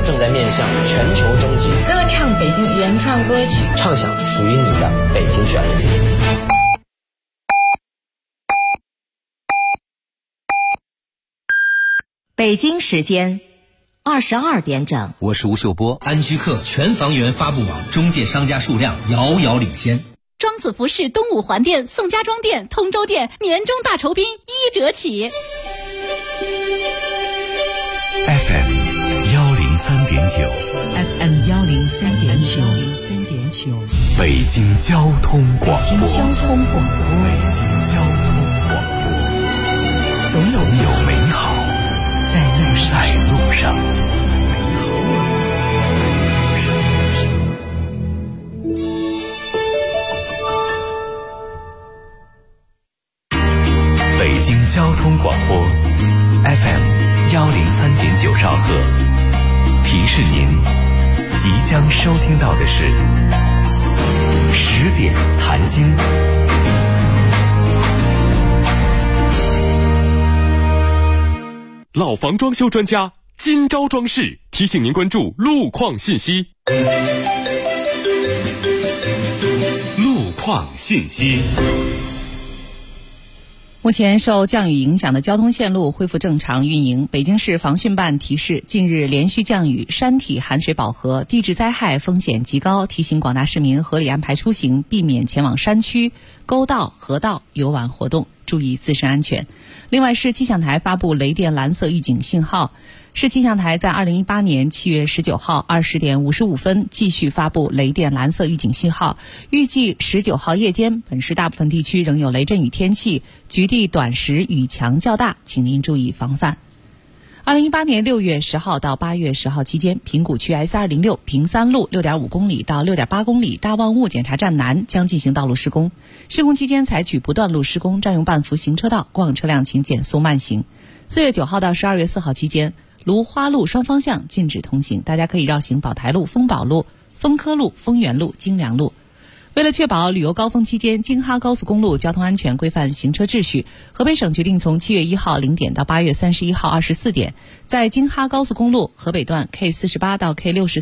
正在面向全球征集， 歌唱北京原创歌曲， 唱响属于你的北京旋律。 北京时间22点整， 我是吴秀波。 安居客全房源发布网中介商家数量遥遥领先。 庄子服饰东五环店、宋家庄店、通州店年终大酬宾1折起。 FM 103.9 FM 103.9 北京交通广播。 北京交通广播，总有美好在路上。 北京交通广播 FM 103.9兆赫，提示您即将收听到的是10点谈心。 老房装修专家今朝装饰提醒您关注路况信息。路况信息。 目前受降雨影响的交通线路恢复正常运营。北京市防汛办提示，近日连续降雨，山体含水饱和，地质灾害风险极高，提醒广大市民合理安排出行，避免前往山区、沟道、河道游玩活动，注意自身安全。另外，市气象台发布雷电蓝色预警信号。市气象台在2018年7月19号20点55分继续发布雷电蓝色预警信号，预计19号夜间本市大部分地区仍有雷阵雨天气，局地短时雨强较大，请您注意防范。2018年6月10号到8月10号期间，平谷区 S206 平三路 6.5 公里到 6.8 公里大望雾检查站南将进行道路施工，施工期间采取不断路施工，占用半幅行车道，过往车辆请减速慢行。4月9号到12月4号期间，芦花路双方向禁止通行，大家可以绕行宝台路、丰宝路、丰科路、丰源路、京良路。为了确保旅游高峰期间京哈高速公路交通安全规范行车秩序，河北省决定从7月1号0点到8月31号24点，在京哈高速公路河北段 K48 到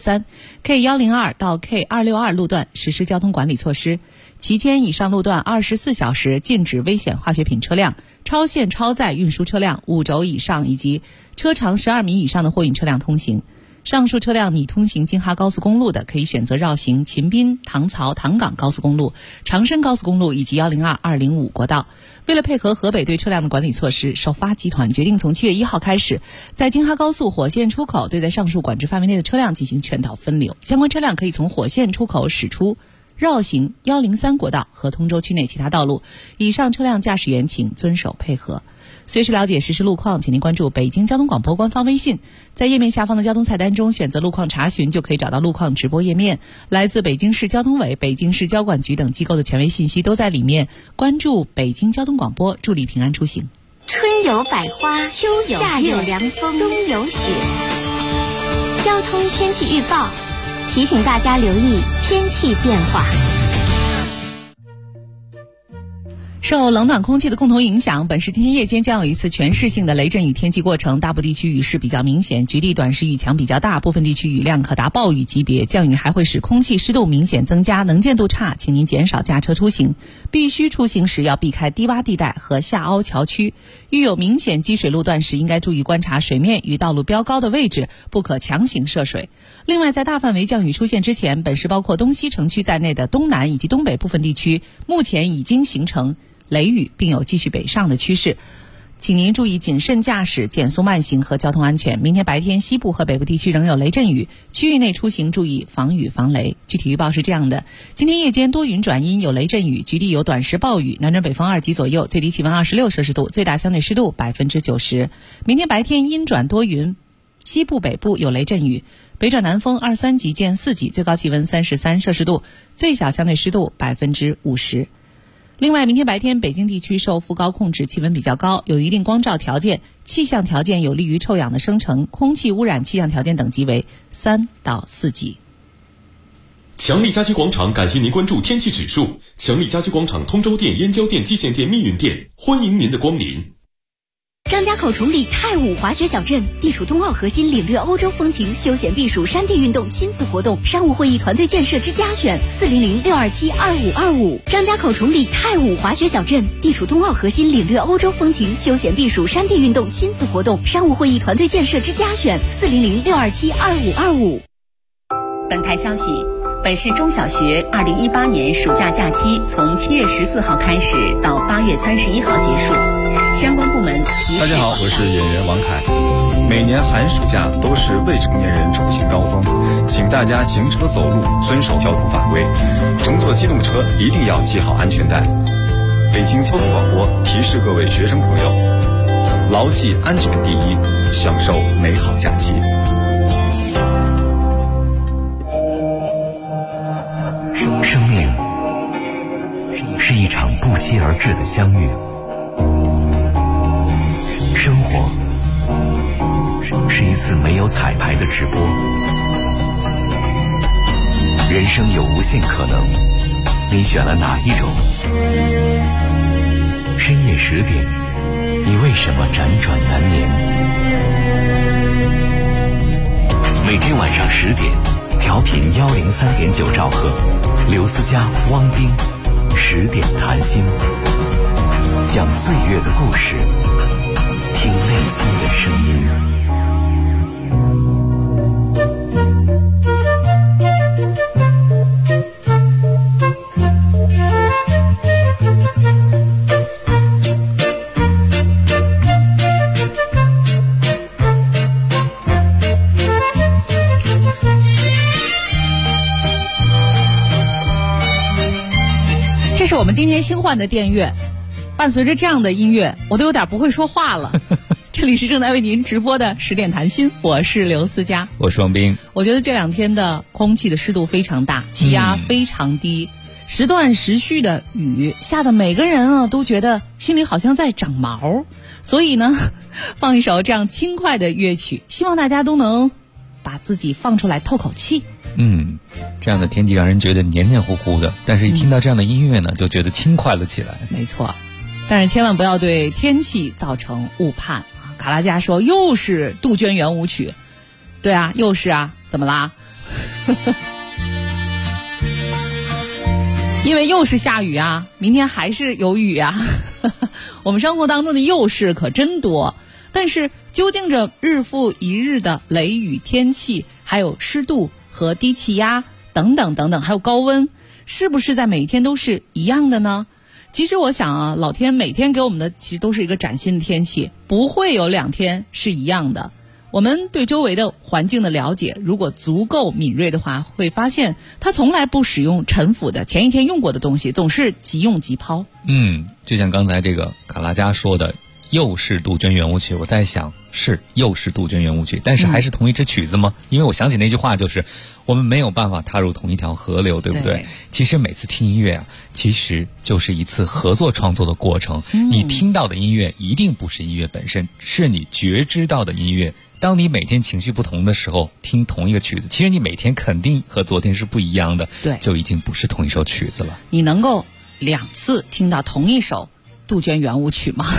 K63、K102 到 K262 路段实施交通管理措施。期间以上路段24小时禁止危险化学品车辆、超限超载运输车辆5轴以上以及车长12米以上的货运车辆通行。上述车辆拟通行京哈高速公路的，可以选择绕行秦滨、唐曹、唐岗高速公路、长深高速公路以及102、205国道。为了配合河北对车辆的管理措施，首发集团决定从7月1号开始，在京哈高速火线出口对在上述管制范围内的车辆进行全道分流，相关车辆可以从火线出口驶出，绕行103国道和通州区内其他道路。以上车辆驾驶员请遵守配合。随时了解实时路况，请您关注北京交通广播官方微信，在页面下方的交通菜单中选择路况查询，就可以找到路况直播页面。来自北京市交通委、北京市交管局等机构的权威信息都在里面。关注北京交通广播，助力平安出行。 春有百花，秋有夏有凉风，冬有雪。交通天气预报提醒大家留意天气变化。 受冷暖空气的共同影响，本市今天夜间将有一次全市性的雷阵雨天气过程，大部地区雨势比较明显，局地短时雨强比较大，部分地区雨量可达暴雨级别，降雨还会使空气湿度明显增加，能见度差，请您减少驾车出行，必须出行时要避开低洼地带和下凹桥区，遇有明显积水路段时应该注意观察水面与道路标高的位置，不可强行涉水。另外，在大范围降雨出现之前，本市包括东西城区在内的东南以及东北部分地区目前已经形成雷雨，并有继续北上的趋势，请您注意谨慎驾驶、减速慢行和交通安全。明天白天西部和北部地区仍有雷阵雨，区域内出行注意防雨防雷。具体预报是这样的：今天夜间多云转阴，有雷阵雨，局地有短时暴雨，南转北风2级左右，最低气温26摄氏度，最大相对湿度90%。明天白天阴转多云，西部北部有雷阵雨，北转南风2、3级见4级，最高气温33摄氏度，最小相对湿度50%。另外，明天白天北京地区受副高控制，气温比较高，有一定光照条件，气象条件有利于臭氧的生成，空气污染气象条件等级为3到4级。 强力家居广场感谢您关注天气指数。强力家居广场通州店、燕郊店、蓟县店、密云店，欢迎您的光临。 张家口崇礼泰武滑雪小镇，地处冬奥核心，领略欧洲风情，休闲避暑，山地运动，亲子活动，商务会议团队建设之家选，400-627-2525。张家口崇礼泰武滑雪小镇，地处冬奥核心，领略欧洲风情，休闲避暑，山地运动，亲子活动，商务会议团队建设之家选，400-627-2525。 本台消息，本市中小学2018年暑假假期从7月14号开始到8月31号结束。相关部门大家好，我是演员王凯。每年寒暑假都是未成年人出行高峰，请大家行车走路遵守交通法规，乘坐机动车一定要系好安全带。北京交通广播提示各位学生朋友，牢记安全第一，享受美好假期。 生命是一场不期而至的相遇，生活是一次没有彩排的直播，人生有无限可能，你选了哪一种？深夜10点，你为什么辗转难眠？每天晚上10点，调频103.9兆赫，刘思佳、汪冰10点谈心，讲岁月的故事，听内心的声音。 这是我们今天新换的电乐，伴随着这样的音乐，我都有点不会说话了。这里是正在为您直播的10点谈心，我是刘思佳， 我是王冰。 我觉得这2天的空气的湿度非常大，气压非常低，时断时续的雨下的每个人啊都觉得心里好像在长毛，所以呢，放一首这样轻快的乐曲，希望大家都能把自己放出来透口气。 这样的天气让人觉得黏黏糊糊的，但是一听到这样的音乐呢，就觉得轻快了起来。 没错，但是千万不要对天气造成误判。卡拉加说又是杜鹃圆舞曲，对啊，又是啊，怎么啦？因为又是下雨啊，明天还是有雨啊。我们生活当中的又是可真多，但是究竟这日复一日的雷雨天气，还有湿度和低气压等等等等，还有高温，是不是在每天都是一样的呢？其实我想啊，老天每天给我们的其实都是一个崭新的天气，不会有2天是一样的。我们对周围的环境的了解如果足够敏锐的话，会发现它从来不使用陈腐的前一天用过的东西，总是即用即抛。 就像刚才这个卡拉加说的，又是杜鹃圆舞曲，我在想是又是杜鹃圆舞曲，但是还是同一支曲子吗？因为我想起那句话，就是我们没有办法踏入同一条河流，对不对？其实每次听音乐啊，其实就是一次合作创作的过程。你听到的音乐一定不是音乐本身，是你觉知到的音乐。当你每天情绪不同的时候，听同一个曲子，其实你每天肯定和昨天是不一样的， 对， 就已经不是同一首曲子了。 你能够2次听到同一首杜鹃圆舞曲吗？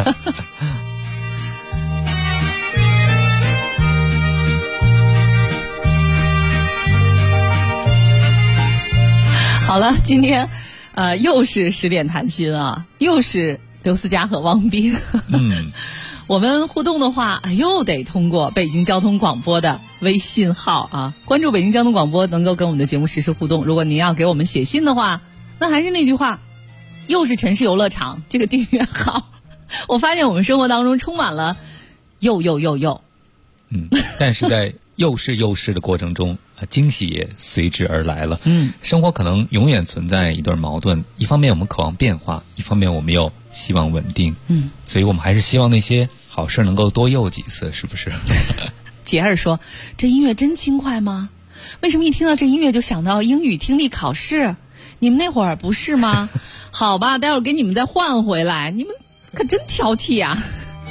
好了，今天又是10点谈心啊，又是刘思佳和汪冰。我们互动的话，又得通过北京交通广播的微信号啊，关注北京交通广播，能够跟我们的节目实时互动。如果您要给我们写信的话，那还是那句话，又是城市游乐场这个订阅号。我发现我们生活当中充满了又， 但是在又是的过程中，惊喜也随之而来了。生活可能永远存在一对矛盾，一方面我们渴望变化，一方面我们又希望稳定。所以我们还是希望那些好事能够多又几次，是不是？ 杰儿说，这音乐真轻快吗？为什么一听到这音乐就想到英语听力考试？你们那会儿不是吗？好吧，待会儿给你们再换回来。你们可真挑剔啊！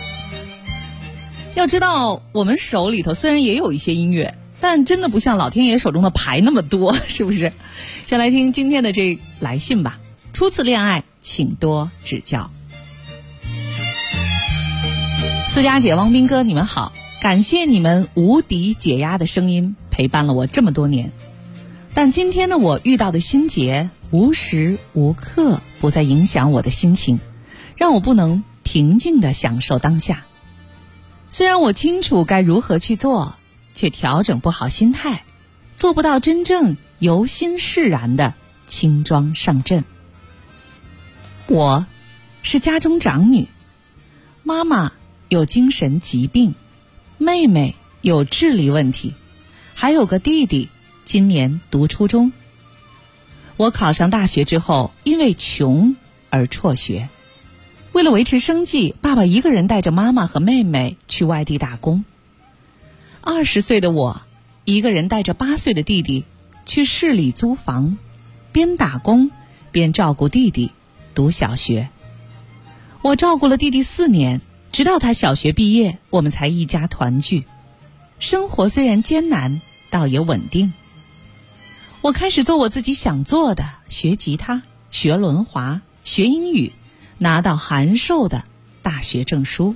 要知道，我们手里头虽然也有一些音乐，但真的不像老天爷手中的牌那么多，是不是？先来听今天的这来信吧。初次恋爱，请多指教。 思佳姐、汪斌哥，你们好，感谢你们无敌解压的声音陪伴了我这么多年。但今天的我遇到的心结无时无刻不在影响我的心情，让我不能平静地享受当下。虽然我清楚该如何去做，却调整不好心态，做不到真正由心释然的轻装上阵。我是家中长女，妈妈有精神疾病，妹妹有智力问题，还有个弟弟今年读初中。我考上大学之后，因为穷而辍学。为了维持生计，爸爸一个人带着妈妈和妹妹去外地打工。20岁的我，一个人带着8岁的弟弟去市里租房，边打工边照顾弟弟读小学。我照顾了弟弟4年，直到他小学毕业，我们才一家团聚。生活虽然艰难，倒也稳定。我开始做我自己想做的，学吉他，学轮滑，学英语，拿到函授的大学证书。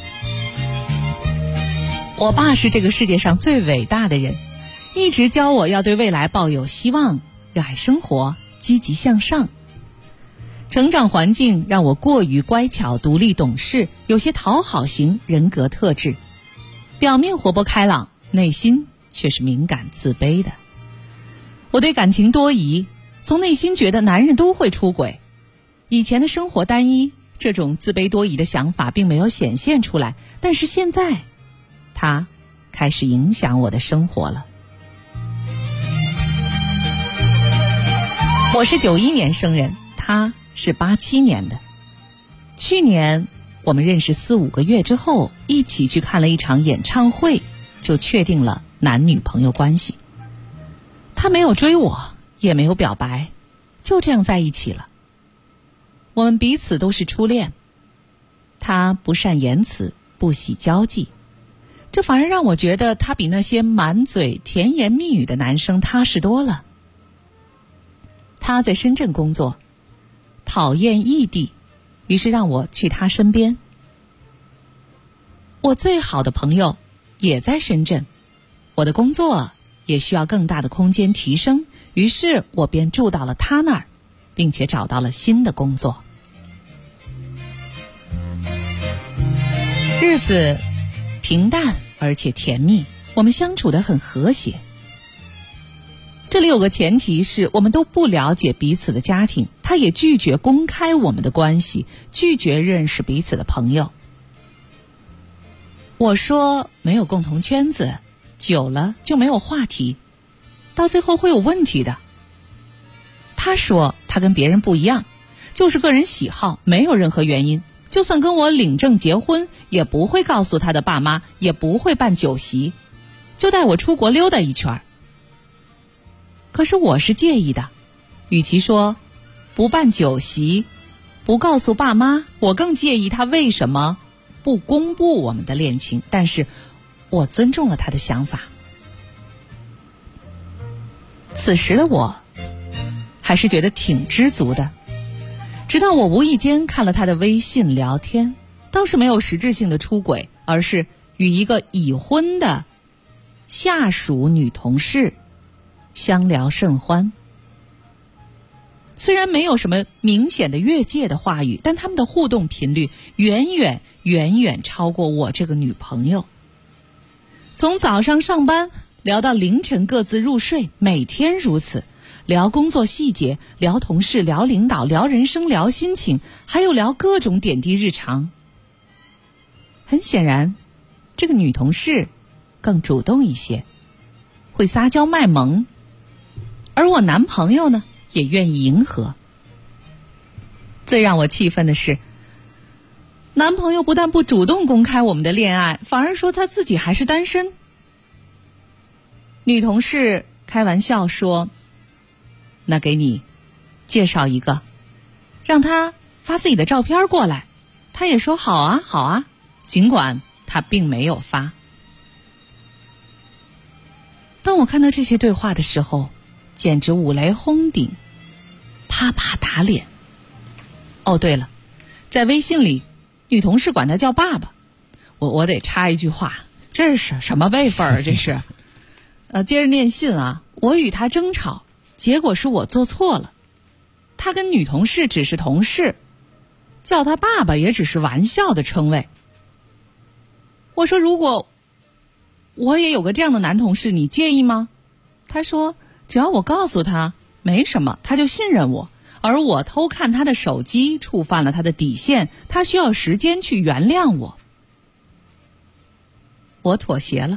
我爸是这个世界上最伟大的人，一直教我要对未来抱有希望，热爱生活，积极向上。成长环境让我过于乖巧、独立、懂事，有些讨好型人格特质，表面活泼开朗，内心却是敏感自卑的。我对感情多疑，从内心觉得男人都会出轨。以前的生活单一，这种自卑多疑的想法并没有显现出来，但是现在它开始影响我的生活了。我是91年生人，他是87年的。去年我们认识4-5个月之后，一起去看了一场演唱会，就确定了男女朋友关系。他没有追我，也没有表白，就这样在一起了。我们彼此都是初恋，他不善言辞，不喜交际，这反而让我觉得他比那些满嘴甜言蜜语的男生踏实多了。他在深圳工作，讨厌异地，于是让我去他身边。我最好的朋友也在深圳，我的工作也需要更大的空间提升，于是我便住到了他那儿，并且找到了新的工作。日子平淡而且甜蜜，我们相处得很和谐。这里有个前提是我们都不了解彼此的家庭，他也拒绝公开我们的关系，拒绝认识彼此的朋友。我说没有共同圈子，久了就没有话题，到最后会有问题的。他说他跟别人不一样，就是个人喜好，没有任何原因，就算跟我领证结婚，也不会告诉他的爸妈，也不会办酒席，就带我出国溜达一圈。可是我是介意的，与其说不办酒席，不告诉爸妈，我更介意他为什么不公布我们的恋情，但是我尊重了他的想法。此时的我还是觉得挺知足的，直到我无意间看了他的微信聊天，倒是没有实质性的出轨，而是与一个已婚的下属女同事相聊甚欢。虽然没有什么明显的越界的话语，但他们的互动频率远远超过我这个女朋友。从早上上班聊到凌晨各自入睡，每天如此，聊工作细节，聊同事，聊领导，聊人生，聊心情，还有聊各种点滴日常。很显然，这个女同事更主动一些，会撒娇卖萌，而我男朋友呢，也愿意迎合。最让我气愤的是，男朋友不但不主动公开我们的恋爱，反而说他自己还是单身。女同事开玩笑说，那给你介绍一个，让他发自己的照片过来。他也说好啊好啊，尽管他并没有发。当我看到这些对话的时候，简直五雷轰顶，啪啪打脸。哦对了，在微信里女同事管他叫爸爸， 我得插一句话，这是什么辈分啊？这是，接着念信啊，我与他争吵，结果是我做错了，他跟女同事只是同事，叫他爸爸也只是玩笑的称谓。我说如果我也有个这样的男同事，你介意吗？他说只要我告诉他没什么，他就信任我，而我偷看他的手机触犯了他的底线，他需要时间去原谅我。我妥协了。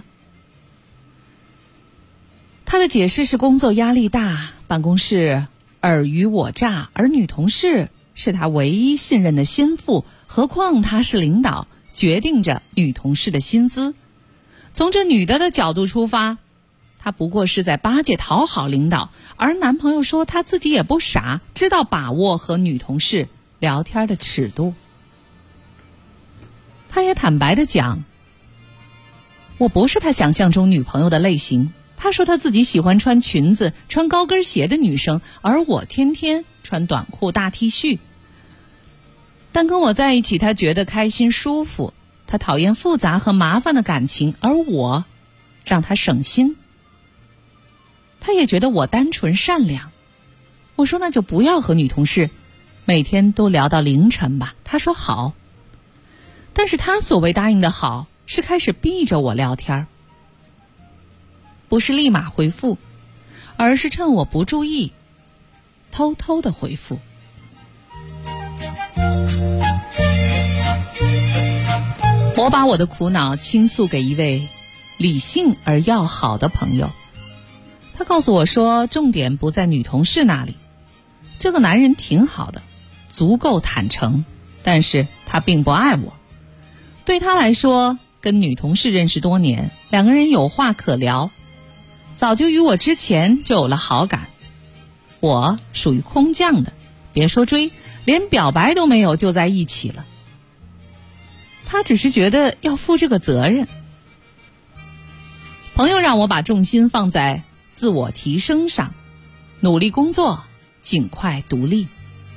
他的解释是工作压力大，办公室尔虞我诈，而女同事是他唯一信任的心腹，何况他是领导，决定着女同事的薪资。从这女的角度出发，她不过是在巴结讨好领导，而男朋友说他自己也不傻，知道把握和女同事聊天的尺度。他也坦白地讲，我不是他想象中女朋友的类型。他说他自己喜欢穿裙子、穿高跟鞋的女生，而我天天穿短裤大 T 恤。但跟我在一起，他觉得开心舒服。他讨厌复杂和麻烦的感情，而我让他省心。他也觉得我单纯善良。我说那就不要和女同事每天都聊到凌晨吧。他说好。但是他所谓答应的好，是开始逼着我聊天，不是立马回复，而是趁我不注意偷偷的回复。我把我的苦恼倾诉给一位理性而要好的朋友，他告诉我说重点不在女同事那里，这个男人挺好的，足够坦诚，但是他并不爱我。对他来说，跟女同事认识多年，两个人有话可聊，早就与我之前就有了好感。我属于空降的，别说追，连表白都没有就在一起了。他只是觉得要负这个责任。朋友让我把重心放在自我提升上，努力工作，尽快独立。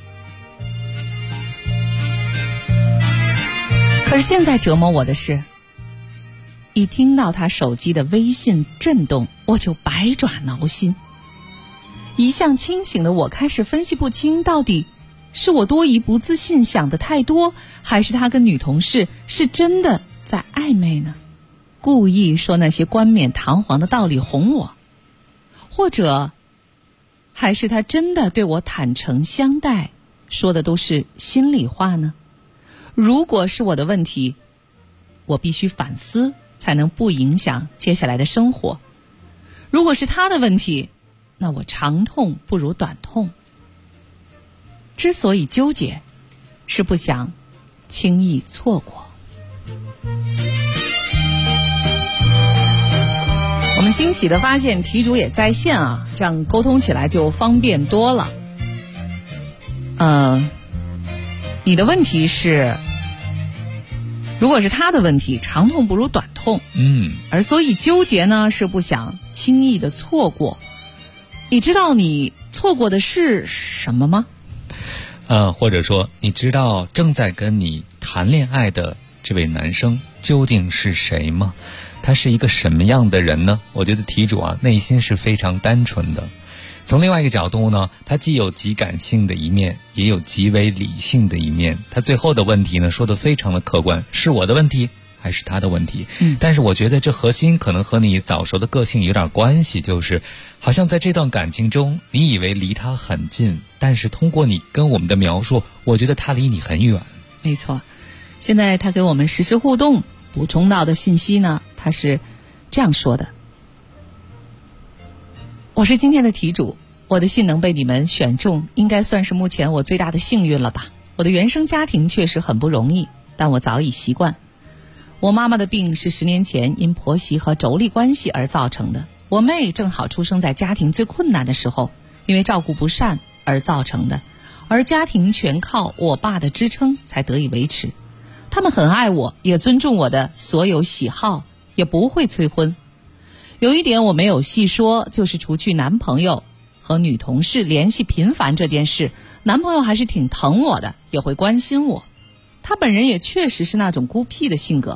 可是现在折磨我的是，一听到他手机的微信震动，我就百爪挠心。一向清醒的我开始分析不清，到底是我多疑不自信想得太多，还是他跟女同事是真的在暧昧呢？故意说那些冠冕堂皇的道理哄我，或者还是他真的对我坦诚相待，说的都是心里话呢？如果是我的问题，我必须反思，才能不影响接下来的生活。如果是他的问题，那我长痛不如短痛。之所以纠结，是不想轻易错过。我们惊喜地发现题主也在线啊，这样沟通起来就方便多了。你的问题是，如果是他的问题，长痛不如短痛。而所以纠结呢，是不想轻易的错过。你知道你错过的是什么吗？ 或者说你知道正在跟你谈恋爱的这位男生究竟是谁吗？他是一个什么样的人呢？我觉得题主内心是非常单纯的。从另外一个角度呢，他既有极感性的一面，也有极为理性的一面。他最后的问题呢，说得非常的客观，是我的问题还是他的问题？但是我觉得这核心可能和你早熟的个性有点关系，就是好像在这段感情中，你以为离他很近，但是通过你跟我们的描述，我觉得他离你很远。 没错，现在他给我们实时互动补充到的信息呢，他是这样说的：我是今天的题主，我的信能被你们选中，应该算是目前我最大的幸运了吧。我的原生家庭确实很不容易，但我早已习惯。我妈妈的病是10年前因婆媳和妯娌关系而造成的，我妹正好出生在家庭最困难的时候，因为照顾不善而造成的，而家庭全靠我爸的支撑才得以维持。他们很爱我，也尊重我的所有喜好，也不会催婚。有一点我没有细说，就是除去男朋友和女同事联系频繁这件事，男朋友还是挺疼我的，也会关心我。他本人也确实是那种孤僻的性格，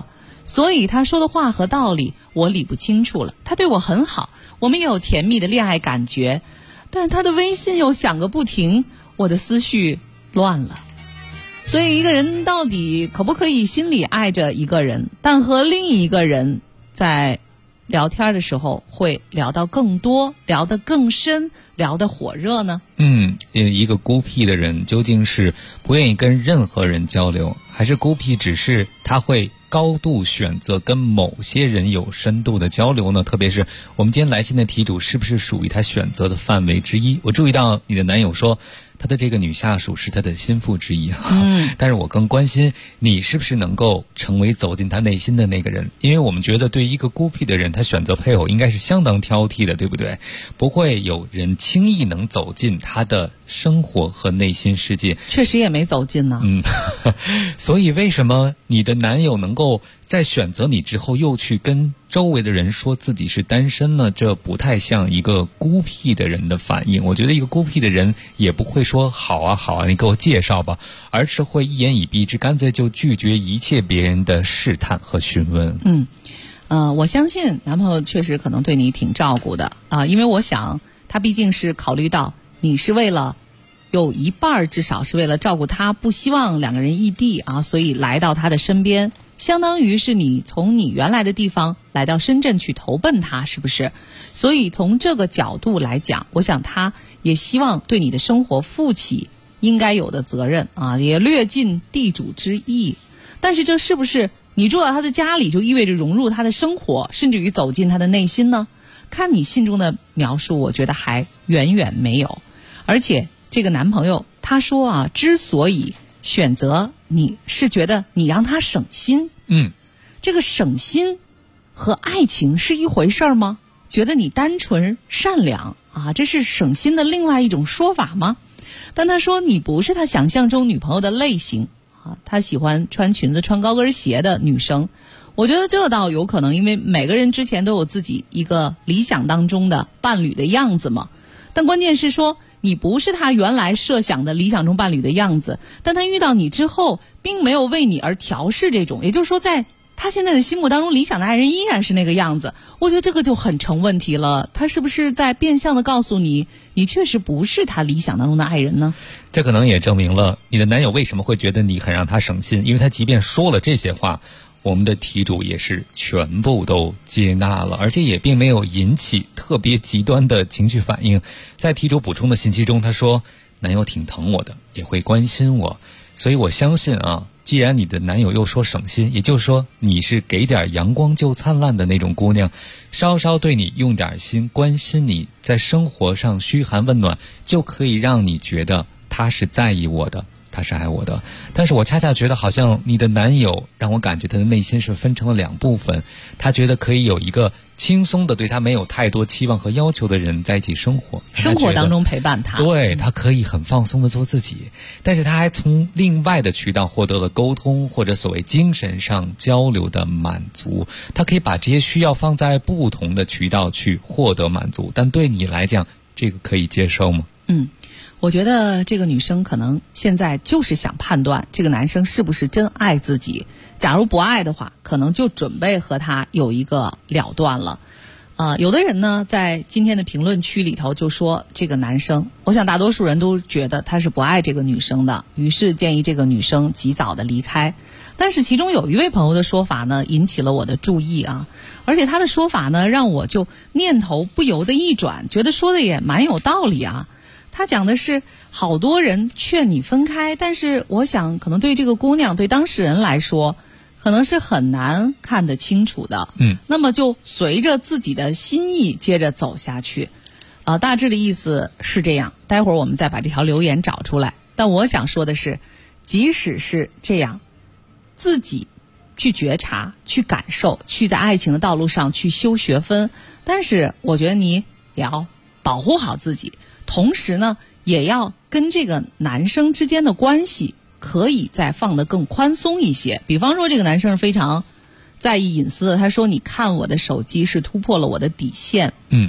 所以他说的话和道理我理不清楚了。他对我很好，我们也有甜蜜的恋爱感觉，但他的微信又响个不停，我的思绪乱了。所以一个人到底可不可以心里爱着一个人，但和另一个人在聊天的时候会聊到更多，聊得更深，聊得火热呢？ 一个孤僻的人究竟是不愿意跟任何人交流，还是孤僻只是他会高度选择跟某些人有深度的交流呢？特别是我们今天来信的题主是不是属于他选择的范围之一？我注意到你的男友说他的这个女下属是他的心腹之一，但是我更关心你是不是能够成为走进他内心的那个人，因为我们觉得对于一个孤僻的人，他选择配偶应该是相当挑剔的，对不对？不会有人轻易能走进他的生活和内心世界。 确实也没走进呢。 所以为什么你的男友能够在选择你之后又去跟周围的人说自己是单身呢？这不太像一个孤僻的人的反应。我觉得一个孤僻的人也不会说好啊好啊你给我介绍吧，而是会一言以蔽之，干脆就拒绝一切别人的试探和询问。 我相信男朋友确实可能对你挺照顾的啊，因为我想他毕竟是考虑到你是为了有一半至少是为了照顾他，不希望两个人异地啊，所以来到他的身边，相当于是你从你原来的地方来到深圳去投奔他，是不是？所以从这个角度来讲，我想他也希望对你的生活负起应该有的责任啊，也略尽地主之谊。但是这是不是你住到他的家里就意味着融入他的生活，甚至于走进他的内心呢？看你信中的描述，我觉得还远远没有。而且这个男朋友他说啊，之所以选择你是觉得你让他省心。这个省心和爱情是一回事吗？觉得你单纯善良啊，这是省心的另外一种说法吗？但他说你不是他想象中女朋友的类型啊，他喜欢穿裙子穿高跟鞋的女生。我觉得这倒有可能，因为每个人之前都有自己一个理想当中的伴侣的样子嘛。但关键是说你不是他原来设想的理想中伴侣的样子，但他遇到你之后并没有为你而调试这种，也就是说在他现在的心目当中理想的爱人依然是那个样子。我觉得这个就很成问题了，他是不是在变相的告诉你，你确实不是他理想当中的爱人呢？ 这可能也证明了你的男友为什么会觉得你很让他省心，因为他即便说了这些话，我们的题主也是全部都接纳了，而且也并没有引起特别极端的情绪反应。在题主补充的信息中，他说男友挺疼我的，也会关心我，所以我相信啊，既然你的男友又说省心，也就是说你是给点阳光就灿烂的那种姑娘，稍稍对你用点心，关心你在生活上嘘寒问暖，就可以让你觉得他是在意我的，他是爱我的。但是我恰恰觉得好像你的男友让我感觉他的内心是分成了两部分，他觉得可以有一个轻松的对他没有太多期望和要求的人在一起生活， 生活当中陪伴他， 对，他可以很放松的做自己，但是他还从另外的渠道获得了沟通或者所谓精神上交流的满足，他可以把这些需要放在不同的渠道去获得满足。但对你来讲，这个可以接受吗？ 我觉得这个女生可能现在就是想判断这个男生是不是真爱自己，假如不爱的话，可能就准备和他有一个了断了。有的人呢在今天的评论区里头就说这个男生，我想大多数人都觉得他是不爱这个女生的，于是建议这个女生及早的离开。但是其中有一位朋友的说法呢引起了我的注意啊，而且他的说法呢让我就念头不由得一转，觉得说的也蛮有道理啊。他讲的是好多人劝你分开，但是我想可能对这个姑娘对当事人来说可能是很难看得清楚的，那么就随着自己的心意接着走下去。大致的意思是这样，待会儿我们再把这条留言找出来。但我想说的是，即使是这样，自己去觉察去感受，去在爱情的道路上去修学分，但是我觉得你也要保护好自己，同时呢也要跟这个男生之间的关系可以再放得更宽松一些。比方说这个男生是非常在意隐私的，他说你看我的手机是突破了我的底线。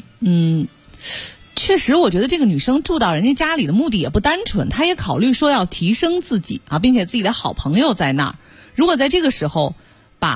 确实我觉得这个女生住到人家家里的目的也不单纯，她也考虑说要提升自己啊，并且自己的好朋友在那儿，如果在这个时候把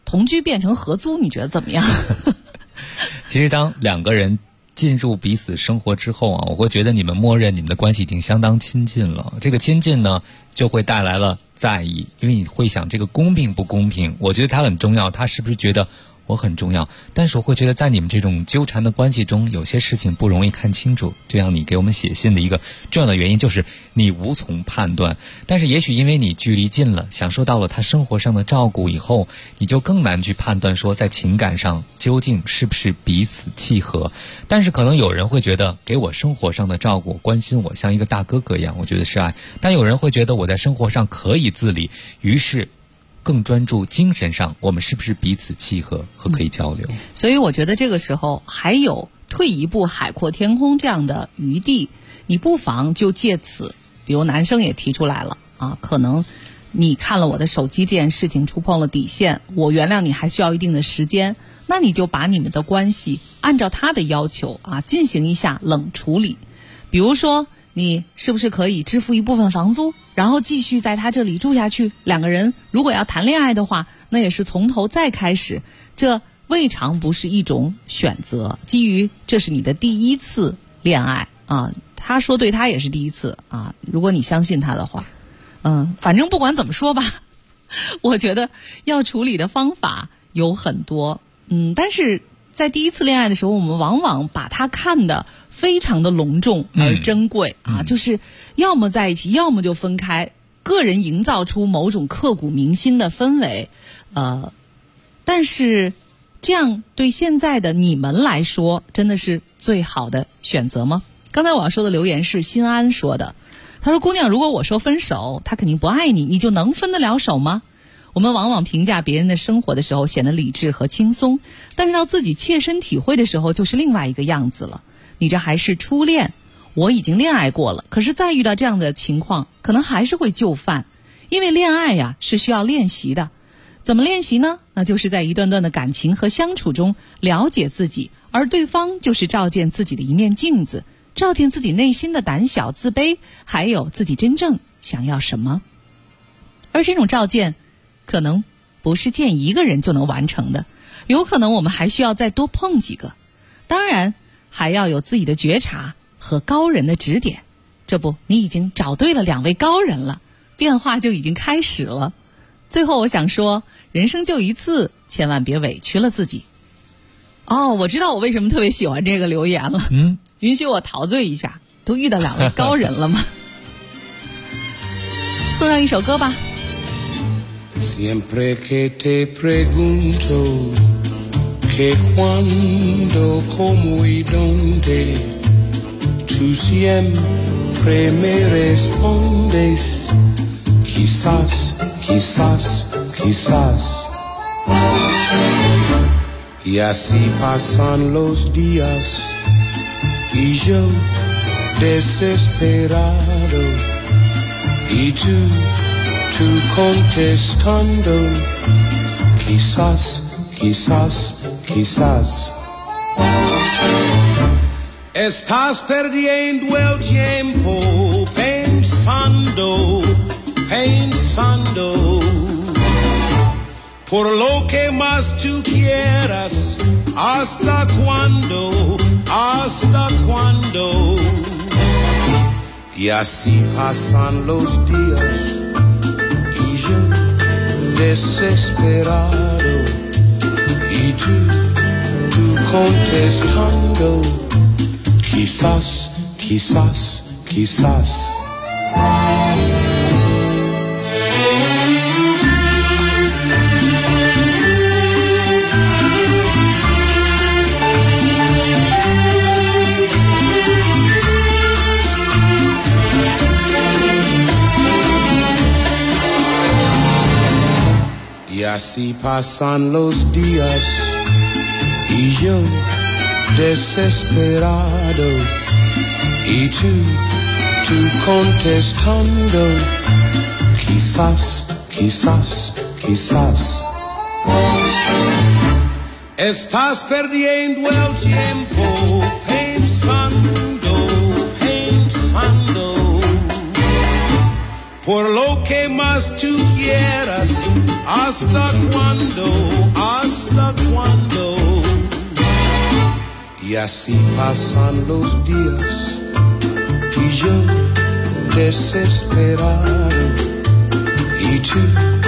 同居变成合租，你觉得怎么样？ 其实当两个人进入彼此生活之后啊，我会觉得你们默认你们的关系已经相当亲近了。这个亲近呢，就会带来了在意，因为你会想这个公平不公平，我觉得他很重要，他是不是觉得我很重要？但是我会觉得在你们这种纠缠的关系中，有些事情不容易看清楚。这样你给我们写信的一个重要的原因就是你无从判断。但是也许因为你距离近了，享受到了他生活上的照顾以后，你就更难去判断说在情感上究竟是不是彼此契合。但是可能有人会觉得给我生活上的照顾，关心我，像一个大哥哥一样，我觉得是爱。但有人会觉得我在生活上可以自理，于是更专注精神上，我们是不是彼此契合和可以交流。 所以我觉得这个时候还有退一步海阔天空这样的余地，你不妨就借此，比如男生也提出来了啊，可能你看了我的手机这件事情触碰了底线，我原谅你还需要一定的时间，那你就把你们的关系按照他的要求啊进行一下冷处理。比如说你是不是可以支付一部分房租，然后继续在他这里住下去？两个人如果要谈恋爱的话，那也是从头再开始，这未尝不是一种选择。基于这是你的第一次恋爱啊，他说对，他也是第一次啊，如果你相信他的话，反正不管怎么说吧，我觉得要处理的方法有很多，但是在第一次恋爱的时候，我们往往把它看得非常的隆重而珍贵啊，就是要么在一起，要么就分开，个人营造出某种刻骨铭心的氛围，但是这样对现在的你们来说，真的是最好的选择吗？刚才我要说的留言是新安说的，他说：“姑娘，如果我说分手，他肯定不爱你，你就能分得了手吗？”我们往往评价别人的生活的时候显得理智和轻松，但是到自己切身体会的时候就是另外一个样子了。你这还是初恋，我已经恋爱过了，可是再遇到这样的情况，可能还是会就范。因为恋爱呀，是需要练习的。怎么练习呢？那就是在一段段的感情和相处中了解自己，而对方就是照见自己的一面镜子，照见自己内心的胆小、自卑，还有自己真正想要什么。而这种照见可能不是见一个人就能完成的，有可能我们还需要再多碰几个，当然还要有自己的觉察和高人的指点。这不，你已经找对了2位高人了，变化就已经开始了。最后我想说，人生就一次，千万别委屈了自己。我知道我为什么特别喜欢这个留言了，允许我陶醉一下，都遇到2位高人了吗？送上一首歌吧。 Siempre que te pregunto que cuándo, cómo y dónde, tú siempre me respondes quizás, quizás, quizás. Y así pasan los días y yo desesperado y tú contestando quizás, quizás, quizás. Estás perdiendo el tiempo pensando, pensando por lo que más tú quieras. ¿Hasta cuándo? ¿Hasta cuándo? Y así pasan los días desesperado y tú contestando quizás, quizás, quizás. Y así pasan los días y yo desesperado y tú contestando quizás, quizás, quizás. Estás perdiendo el tiempo pensando, pensando por lo que más tú quieras. hasta cuando, y así pasan los días, y yo desesperado, y tú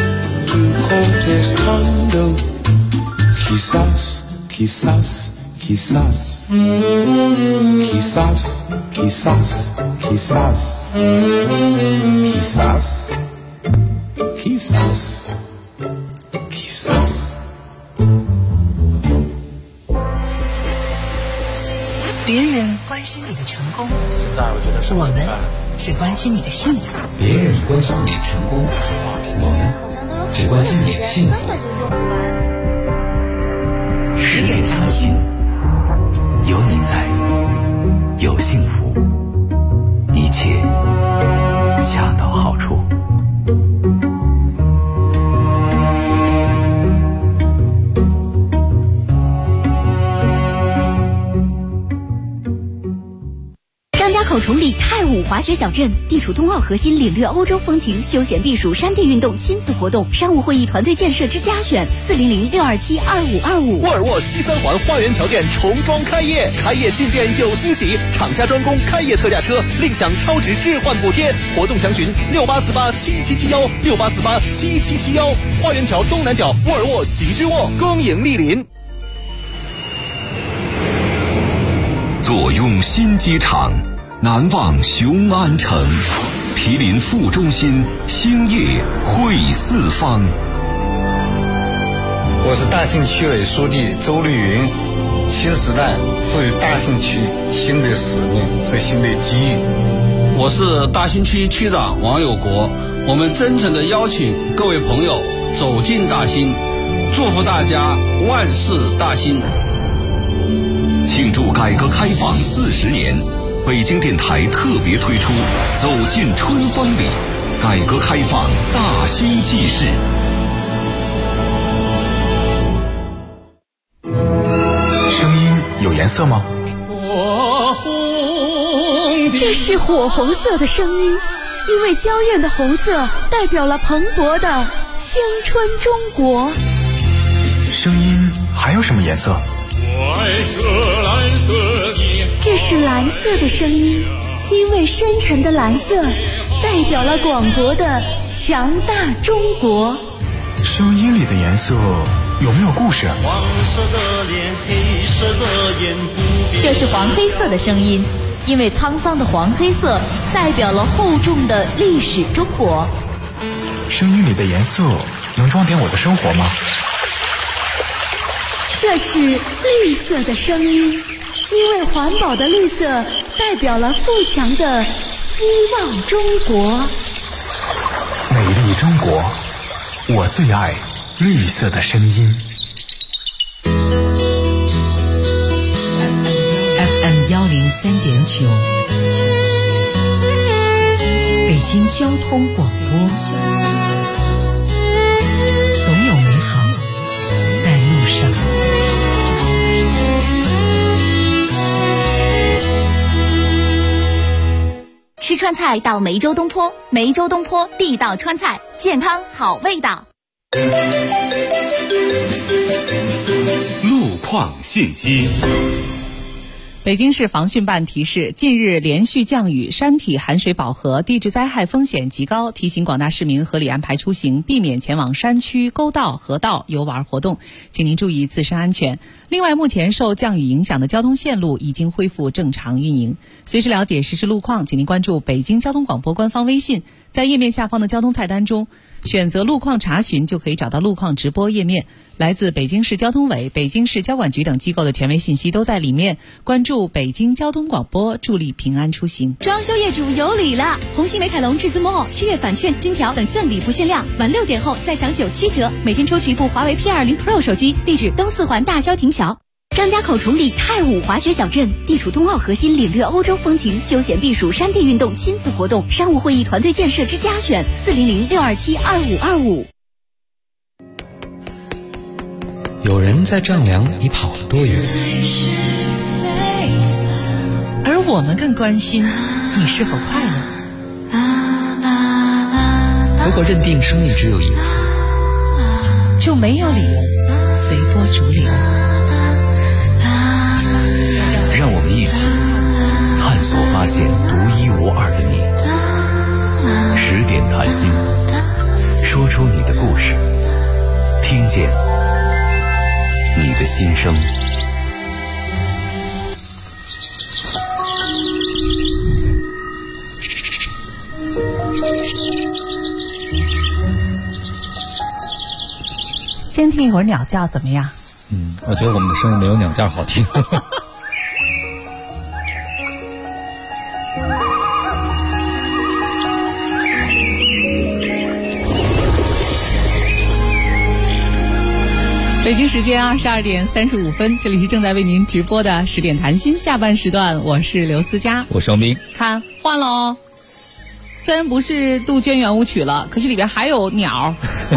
contestando, quizás, quizás, quizás, quizás, quizás, quizás, quizás, quizás, quizás。 别人关心你的成功，我们是关心你的幸福。 别人关心你的成功，我们只关心你的幸福。10点开心，有你在，有幸福，一切恰到好处。 口崇礼泰武滑雪小镇，地处冬奥核心，领略欧洲风情，休闲避暑，山地运动，亲子活动，商务会议，团队建设之家选，400-627-2525。 沃尔沃西三环花园桥店重装开业，开业进店有惊喜，厂家专供开业特价车，另享超值置换补贴。活动详询68487771，68487771。花园桥东南角沃尔沃极致沃，恭迎莅临。 坐拥新机场，难忘雄安城，毗邻副中心，兴业汇四方。 我是大兴区委书记周绿云。新时代赋予大兴区新的使命和新的机遇。 我是大兴区区长王有国。我们真诚地邀请各位朋友走进大兴，祝福大家万事大兴。 庆祝改革开放40年，北京电台特别推出《走进春风里》，改革开放大兴纪事。 声音有颜色吗？ 这是火红色的声音，因为娇艳的红色代表了蓬勃的青春中国。 声音还有什么颜色？ 这是蓝色的声音，因为深沉的蓝色代表了广博的强大中国。 声音里的颜色有没有故事？ 黄色的脸，黑色的眼，不变。 这是黄黑色的声音，因为沧桑的黄黑色代表了厚重的历史中国。 声音里的颜色能装点我的生活吗？ 这是绿色的声音，因为环保的绿色代表了富强的希望中国。 美丽中国，我最爱绿色的声音。 FM 103.9，北京交通广播，总有美好在路上。 吃川菜到梅州东坡，梅州东坡地道川菜，健康好味道。 路况信息。 北京市防汛办提示，近日连续降雨，山体含水饱和，地质灾害风险极高，提醒广大市民合理安排出行，避免前往山区、沟道、河道游玩活动，请您注意自身安全。另外，目前受降雨影响的交通线路已经恢复正常运营。随时了解实时路况，请您关注北京交通广播官方微信，在页面下方的交通菜单中选择路况查询，就可以找到路况直播页面。来自北京市交通委、北京市交管局等机构的权威信息都在里面。关注北京交通广播，助力平安出行。 装修业主有礼了！红星美凯龙至尊 Mall7月返券、金条等赠礼不限量，晚6点后再享97折，每天抽取一部华为 P20 Pro 手机。地址：东四环大郊亭桥。张家口崇礼泰武滑雪小镇，地处冬奥核心，领略欧洲风情，休闲避暑，山地运动，亲子活动，商务会议，团队建设之家选，400-627-2525。 有人在丈量你跑了多远， 而我们更关心你是否快乐。 如果认定生命只有一次， 就没有理由随波逐流。 让我们一起探索发现独一无二的你。10点谈心，说出你的故事，听见你的心声。 先听一会儿鸟叫怎么样？ 我觉得我们的声音没有鸟叫好听。 北京时间22点35分，这里是正在为您直播的10点谈心下半时段，我是刘思佳， 我是王斌。 看换了哦，虽然不是杜鹃圆舞曲了，可是里边还有鸟。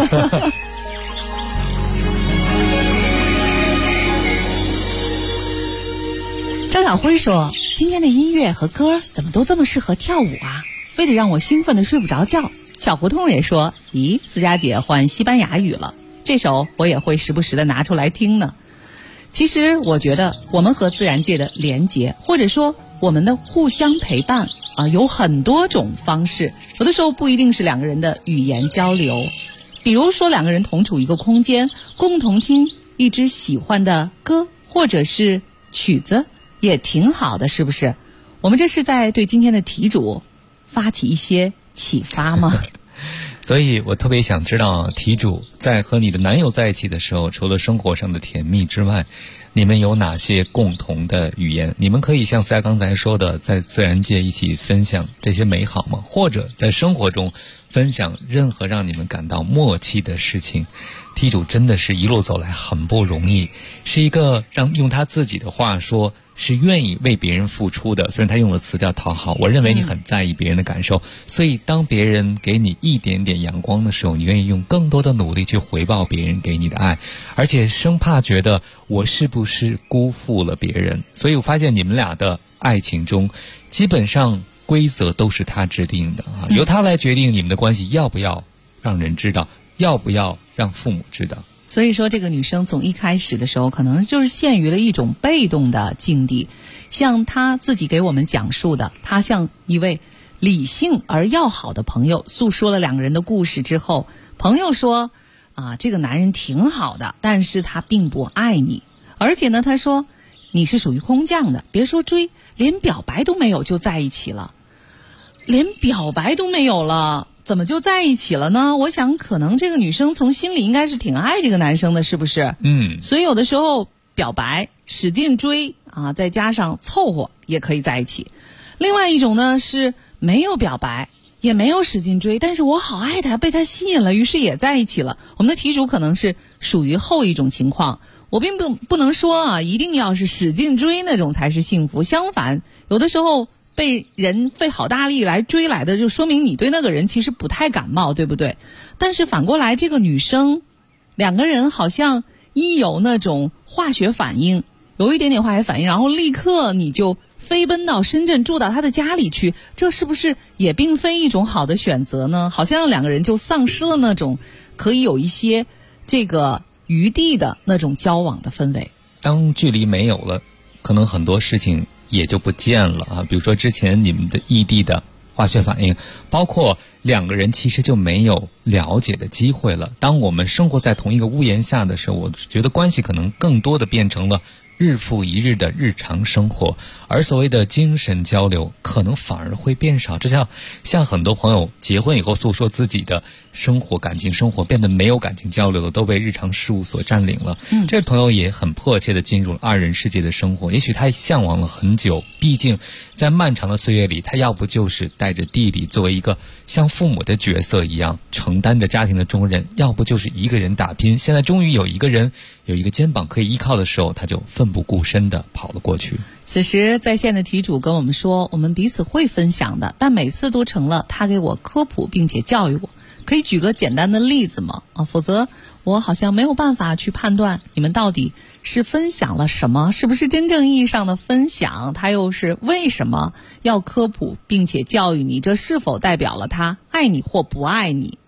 张小辉说，今天的音乐和歌怎么都这么适合跳舞啊，非得让我兴奋的睡不着觉。小胡同也说，咦，思佳姐换西班牙语了，这首我也会时不时的拿出来听呢。其实我觉得我们和自然界的连结，或者说我们的互相陪伴有很多种方式，有的时候不一定是两个人的语言交流，比如说两个人同处一个空间，共同听一支喜欢的歌或者是曲子，也挺好的，是不是？我们这是在对今天的题主发起一些启发吗？ 所以我特别想知道，题主在和你的男友在一起的时候，除了生活上的甜蜜之外，你们有哪些共同的语言？你们可以像思佳刚才说的，在自然界一起分享这些美好吗？或者在生活中分享任何让你们感到默契的事情？题主真的是一路走来很不容易，是一个用他自己的话说，是愿意为别人付出的。虽然他用的词叫讨好，我认为你很在意别人的感受，所以当别人给你一点点阳光的时候，你愿意用更多的努力去回报别人给你的爱，而且生怕觉得我是不是辜负了别人。所以我发现你们俩的爱情中，基本上规则都是他制定的由他来决定你们的关系要不要让人知道，要不要让父母知道。 所以说这个女生从一开始的时候可能就是陷于了一种被动的境地，像她自己给我们讲述的，她向一位理性而要好的朋友诉说了两个人的故事之后，朋友说这个男人挺好的，但是他并不爱你，而且呢他说你是属于空降的，别说追，连表白都没有就在一起了。连表白都没有了，怎么就在一起了呢？我想可能这个女生从心里应该是挺爱这个男生的，是不是？所以有的时候表白使劲追再加上凑合也可以在一起。另外一种呢是没有表白也没有使劲追，但是我好爱他，被他吸引了，于是也在一起了。我们的题主可能是属于后一种情况，我并不能说一定要是使劲追那种才是幸福，相反有的时候被人费好大力来追来的，就说明你对那个人其实不太感冒，对不对？但是反过来，这个女生两个人好像一有那种化学反应，有一点点化学反应，然后立刻你就飞奔到深圳住到他的家里去，这是不是也并非一种好的选择呢？好像让两个人就丧失了那种可以有一些这个余地的那种交往的氛围。 当距离没有了，可能很多事情也就不见了比如说之前你们的异地的化学反应，包括两个人其实就没有了解的机会了。当我们生活在同一个屋檐下的时候，我觉得关系可能更多的变成了日复一日的日常生活，而所谓的精神交流可能反而会变少。就像很多朋友结婚以后诉说自己的生活，感情生活变得没有感情交流了，都被日常事物所占领了。这位朋友也很迫切地进入了二人世界的生活，也许他向往了很久，毕竟在漫长的岁月里，他要不就是带着弟弟作为一个像父母的角色一样承担着家庭的重任，要不就是一个人打拼。现在终于有一个人有一个肩膀可以依靠的时候，他就奋不顾身地跑了过去。 此时在线的题主跟我们说，我们彼此会分享的，但每次都成了他给我科普并且教育我。可以举个简单的例子吗？否则我好像没有办法去判断你们到底是分享了什么，是不是真正意义上的分享，他又是为什么要科普并且教育你，这是否代表了他爱你或不爱你